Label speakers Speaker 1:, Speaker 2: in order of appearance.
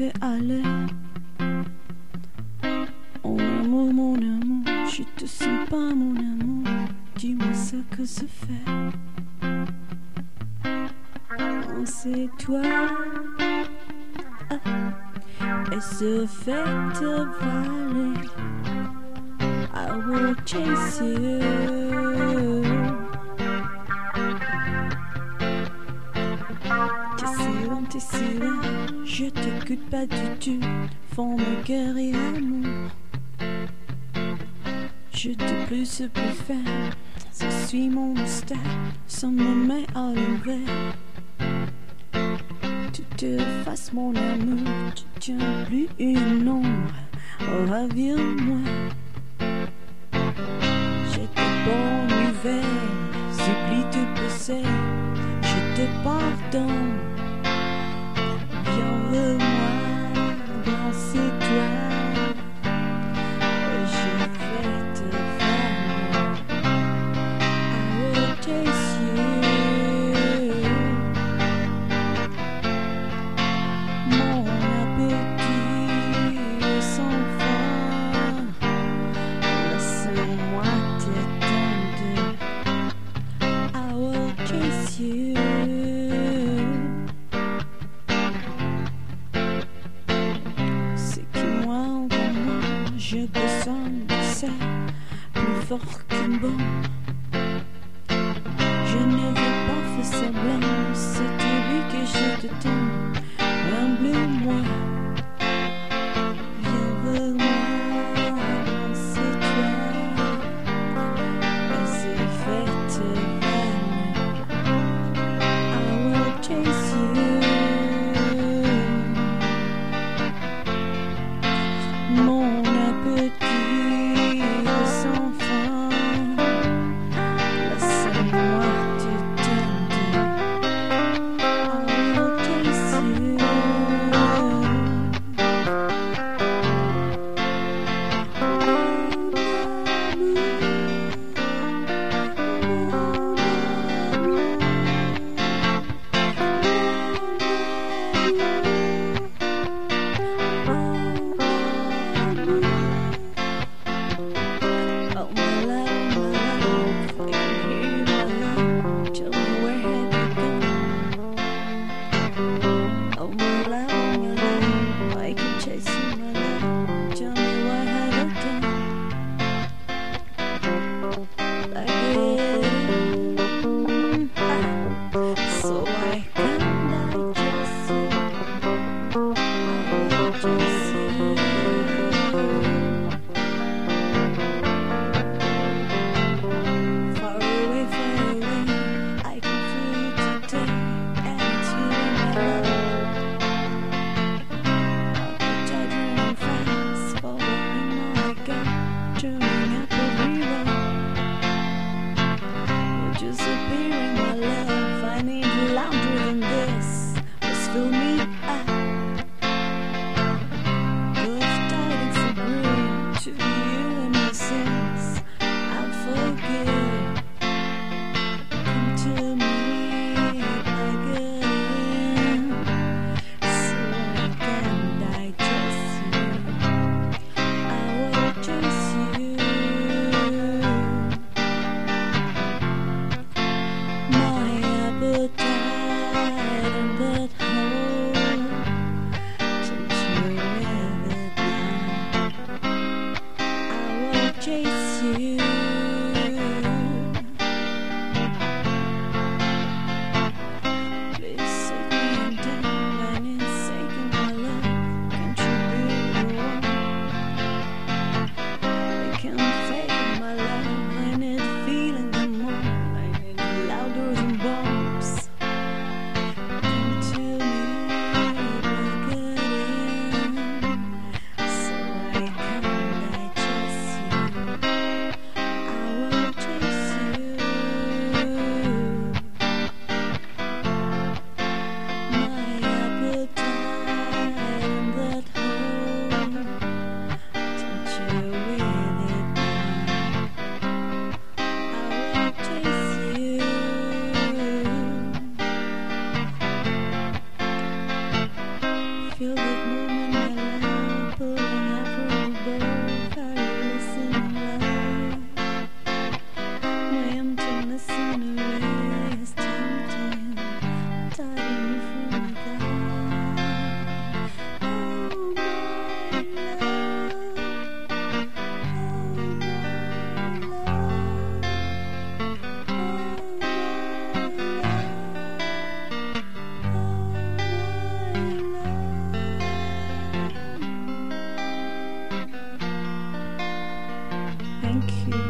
Speaker 1: laisser aller. Mon amour, je te sens pas, mon amour. Dis-moi ce que ça fait. Oh, c'est toi. Et ce fait te valer. I will chase you. T'es si loin, je t'écoute pas du tout. Font mon cœur et amour. Je te plus ce plus faire. Je suis mon style, sans me met à l'envers. Tu te fasses mon amour, tu tiens plus une ombre. Reviens-moi. J'ai de bonnes nouvelles, j'oublie de passer. Je te pardonne. Viens vers moi, dans c'est toi. Je vais te faire. I will chase you. Mon appétit sans fin. Laisse-moi t'éteindre. I will chase you. J'ai besoin de ça, plus fort qu'une bombe. Je ne veux pas faire semblant, c'est lui que je te tends. Humble-moi, viens vers moi, c'est toi. Et c'est fait te vanner. I will chase you. Mon appétit sans fin, laisse-moi te tendre. I will chase you. thank you.